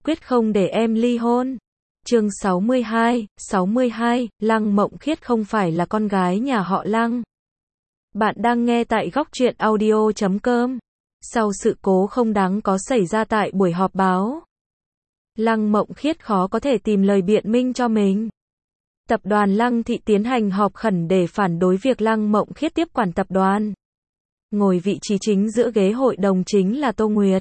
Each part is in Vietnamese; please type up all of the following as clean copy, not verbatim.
quyết không để em ly hôn. Chương 62, Lăng Mộng Khiết không phải là con gái nhà họ Lăng. Bạn đang nghe tại góc truyện audio.com. Sau sự cố không đáng có xảy ra tại buổi họp báo, Lăng Mộng Khiết khó có thể tìm lời biện minh cho mình. Tập đoàn Lăng Thị tiến hành họp khẩn để phản đối việc Lăng Mộng Khiết tiếp quản tập đoàn. Ngồi vị trí chính giữa ghế hội đồng chính là Tô Nguyệt.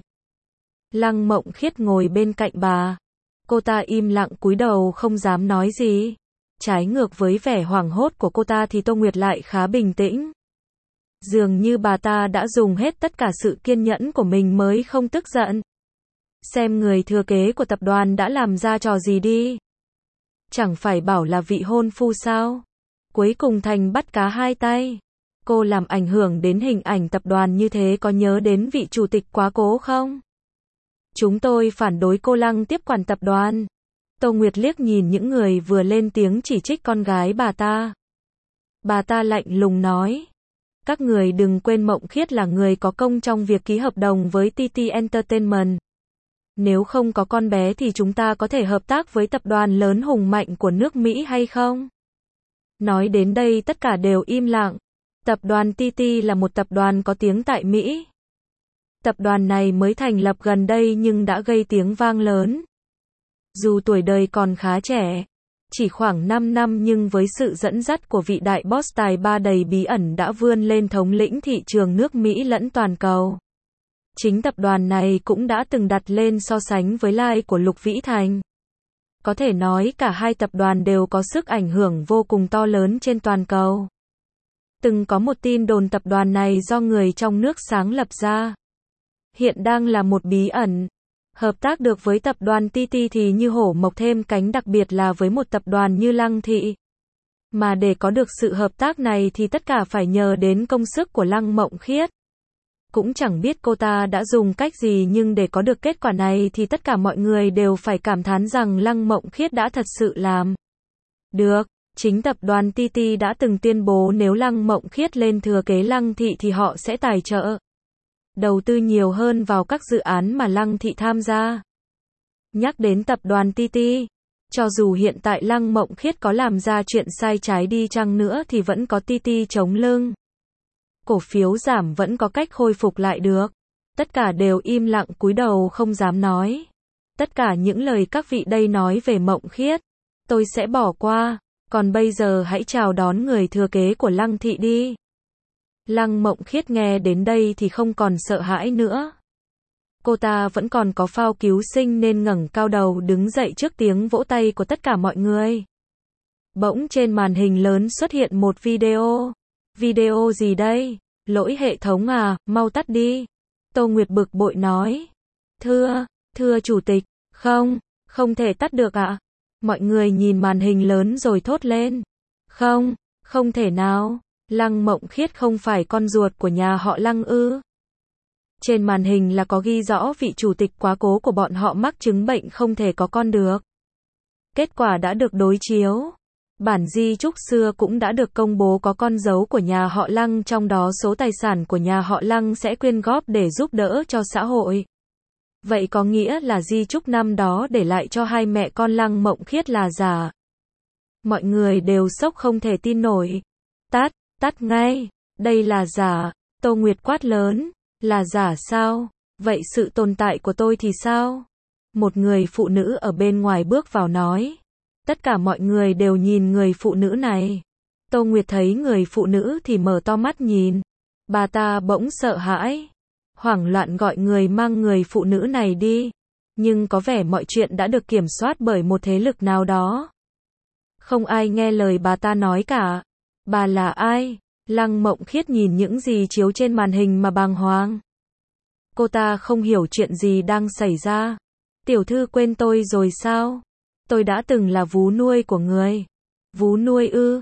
Lăng Mộng Khiết ngồi bên cạnh bà. Cô ta im lặng cúi đầu không dám nói gì. Trái ngược với vẻ hoảng hốt của cô ta thì Tô Nguyệt lại khá bình tĩnh. Dường như bà ta đã dùng hết tất cả sự kiên nhẫn của mình mới không tức giận. Xem người thừa kế của tập đoàn đã làm ra trò gì đi. Chẳng phải bảo là vị hôn phu sao? Cuối cùng thành bắt cá hai tay. Cô làm ảnh hưởng đến hình ảnh tập đoàn như thế, có nhớ đến vị chủ tịch quá cố không? Chúng tôi phản đối cô Lăng tiếp quản tập đoàn. Tô Nguyệt liếc nhìn những người vừa lên tiếng chỉ trích con gái bà ta. Bà ta lạnh lùng nói. Các người đừng quên Mộng Khiết là người có công trong việc ký hợp đồng với TT Entertainment. Nếu không có con bé thì chúng ta có thể hợp tác với tập đoàn lớn hùng mạnh của nước Mỹ hay không? Nói đến đây tất cả đều im lặng. Tập đoàn TT là một tập đoàn có tiếng tại Mỹ. Tập đoàn này mới thành lập gần đây nhưng đã gây tiếng vang lớn. Dù tuổi đời còn khá trẻ, chỉ khoảng 5 năm nhưng với sự dẫn dắt của vị đại boss tài ba đầy bí ẩn đã vươn lên thống lĩnh thị trường nước Mỹ lẫn toàn cầu. Chính tập đoàn này cũng đã từng đặt lên so sánh với Lai của Lục Vĩ Thành. Có thể nói cả hai tập đoàn đều có sức ảnh hưởng vô cùng to lớn trên toàn cầu. Từng có một tin đồn tập đoàn này do người trong nước sáng lập ra. Hiện đang là một bí ẩn. Hợp tác được với tập đoàn TT thì như hổ mọc thêm cánh, đặc biệt là với một tập đoàn như Lăng Thị. Mà để có được sự hợp tác này thì tất cả phải nhờ đến công sức của Lăng Mộng Khiết. Cũng chẳng biết cô ta đã dùng cách gì nhưng để có được kết quả này thì tất cả mọi người đều phải cảm thán rằng Lăng Mộng Khiết đã thật sự làm được. Chính tập đoàn TT đã từng tuyên bố nếu Lăng Mộng Khiết lên thừa kế Lăng Thị thì họ sẽ tài trợ, đầu tư nhiều hơn vào các dự án mà Lăng Thị tham gia. Nhắc đến tập đoàn TT, cho dù hiện tại Lăng Mộng Khiết có làm ra chuyện sai trái đi chăng nữa thì vẫn có TT chống lưng. Cổ phiếu giảm vẫn có cách khôi phục lại được. Tất cả đều im lặng cúi đầu không dám nói. Tất cả những lời các vị đây nói về Mộng Khiết, tôi sẽ bỏ qua. Còn bây giờ hãy chào đón người thừa kế của Lăng Thị đi. Lăng Mộng Khiết nghe đến đây thì không còn sợ hãi nữa. Cô ta vẫn còn có phao cứu sinh nên ngẩng cao đầu đứng dậy trước tiếng vỗ tay của tất cả mọi người. Bỗng trên màn hình lớn xuất hiện một video. Video gì đây? Lỗi hệ thống à, mau tắt đi. Tô Nguyệt bực bội nói. Thưa chủ tịch, không thể tắt được ạ. Mọi người nhìn màn hình lớn rồi thốt lên. Không thể nào. Lăng Mộng Khiết không phải con ruột của nhà họ Lăng ư? Trên màn hình là có ghi rõ vị chủ tịch quá cố của bọn họ mắc chứng bệnh không thể có con được. Kết quả đã được đối chiếu. Bản di chúc xưa cũng đã được công bố có con dấu của nhà họ Lăng, trong đó số tài sản của nhà họ Lăng sẽ quyên góp để giúp đỡ cho xã hội. Vậy có nghĩa là di chúc năm đó để lại cho hai mẹ con Lăng Mộng Khiết là giả. Mọi người đều sốc không thể tin nổi. Tắt ngay. Đây là giả. Tô Nguyệt quát lớn. Là giả sao? Vậy sự tồn tại của tôi thì sao? Một người phụ nữ ở bên ngoài bước vào nói. Tất cả mọi người đều nhìn người phụ nữ này. Tô Nguyệt thấy người phụ nữ thì mở to mắt nhìn. Bà ta bỗng sợ hãi, hoảng loạn gọi người mang người phụ nữ này đi. Nhưng có vẻ mọi chuyện đã được kiểm soát bởi một thế lực nào đó. Không ai nghe lời bà ta nói cả. Bà là ai? Lăng Mộng Khiết nhìn những gì chiếu trên màn hình mà bàng hoàng. Cô ta không hiểu chuyện gì đang xảy ra. Tiểu thư quên tôi rồi sao? Tôi đã từng là vú nuôi của người. Vú nuôi ư?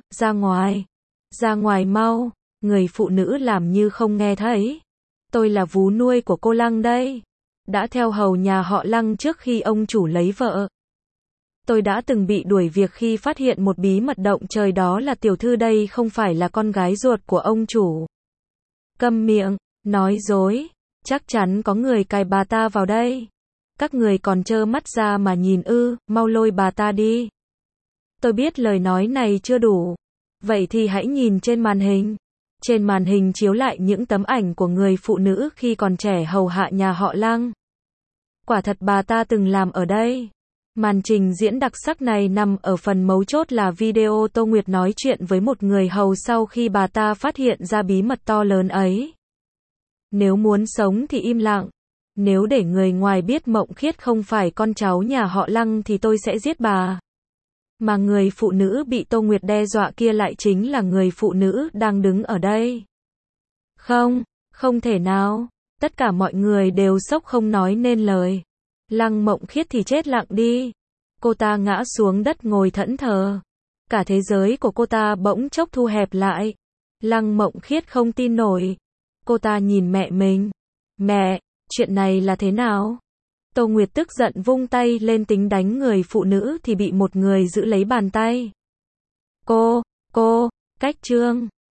Ra ngoài mau. Người phụ nữ làm như không nghe thấy. Tôi là vú nuôi của cô Lăng đây. Đã theo hầu nhà họ Lăng trước khi ông chủ lấy vợ. Tôi đã từng bị đuổi việc khi phát hiện một bí mật động trời, đó là tiểu thư đây không phải là con gái ruột của ông chủ. Câm miệng, nói dối. Chắc chắn có người cài bà ta vào đây. các người còn trơ mắt ra mà nhìn ư, mau lôi bà ta đi. Tôi biết lời nói này chưa đủ. Vậy thì hãy nhìn trên màn hình. Trên màn hình chiếu lại những tấm ảnh của người phụ nữ khi còn trẻ hầu hạ nhà họ Lăng. Quả thật bà ta từng làm ở đây. Màn trình diễn đặc sắc này nằm ở phần mấu chốt là video Tô Nguyệt nói chuyện với một người hầu sau khi bà ta phát hiện ra bí mật to lớn ấy. Nếu muốn sống thì im lặng. Nếu để người ngoài biết Mộng Khiết không phải con cháu nhà họ Lăng thì tôi sẽ giết bà. Mà người phụ nữ bị Tô Nguyệt đe dọa kia lại chính là người phụ nữ đang đứng ở đây. Không, không thể nào. Tất cả mọi người đều sốc không nói nên lời. Lăng Mộng Khiết thì chết lặng đi. Cô ta ngã xuống đất ngồi thẫn thờ. Cả thế giới của cô ta bỗng chốc thu hẹp lại. Lăng Mộng Khiết không tin nổi. Cô ta nhìn mẹ mình. Mẹ, chuyện này là thế nào? Tô Nguyệt tức giận vung tay lên tính đánh người phụ nữ thì bị một người giữ lấy bàn tay. Cô, cách Trương.